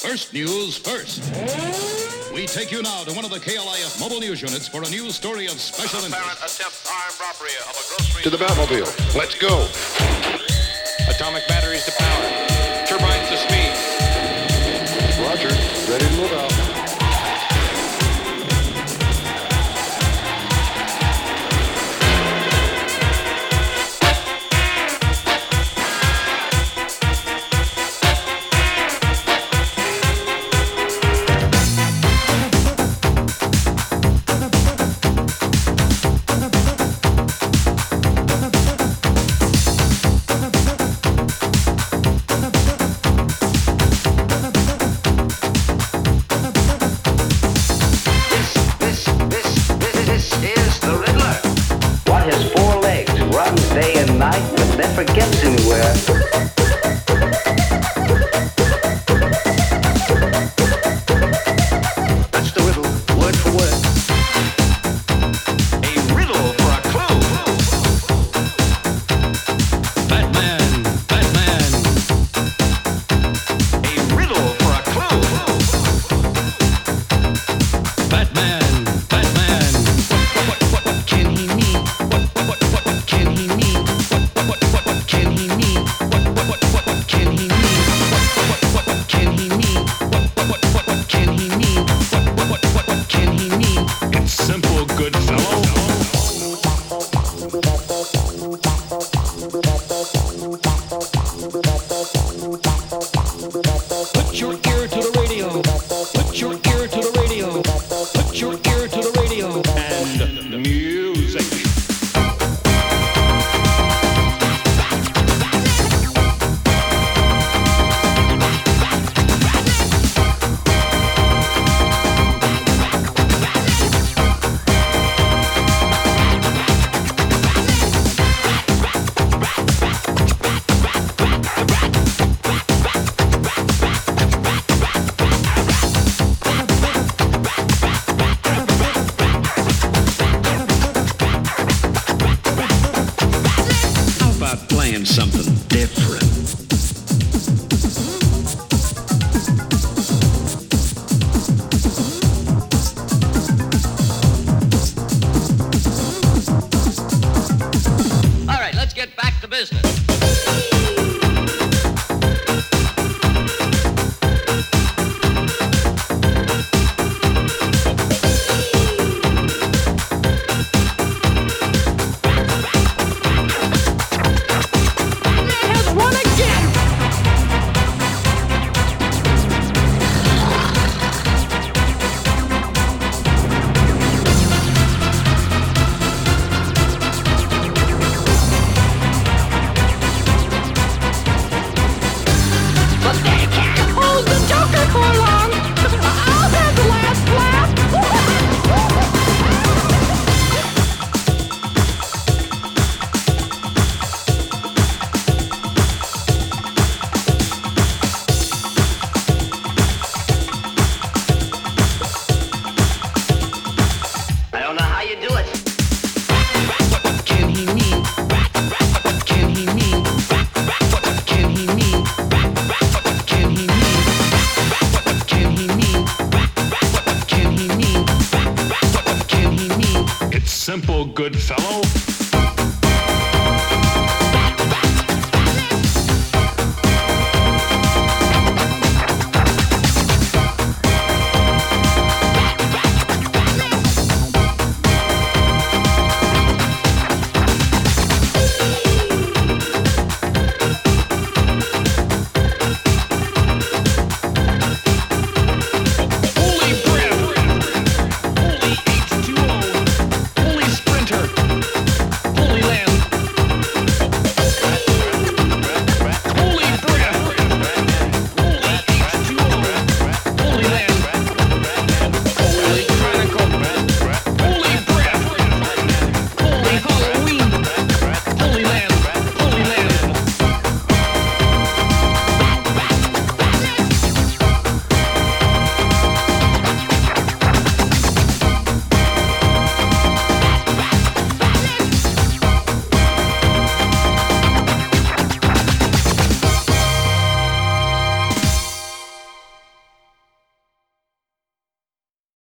First news first. We take you now to one of the KLIF mobile news units for a news story of special interest. Apparent attempt armed robbery of a grocery... To the Batmobile. Let's go. Atomic batteries to power. Turbines to speed. Roger. Ready to move out. Never gets anywhere. That's the riddle, word for word. A riddle for a clue. Batman. A riddle for a clue. Batman. What can he mean? What can he mean? What can he mean? What can he mean? What can he mean? What can he mean? What can he mean? It's simple, good fellow. Put your ear to the radio. Put your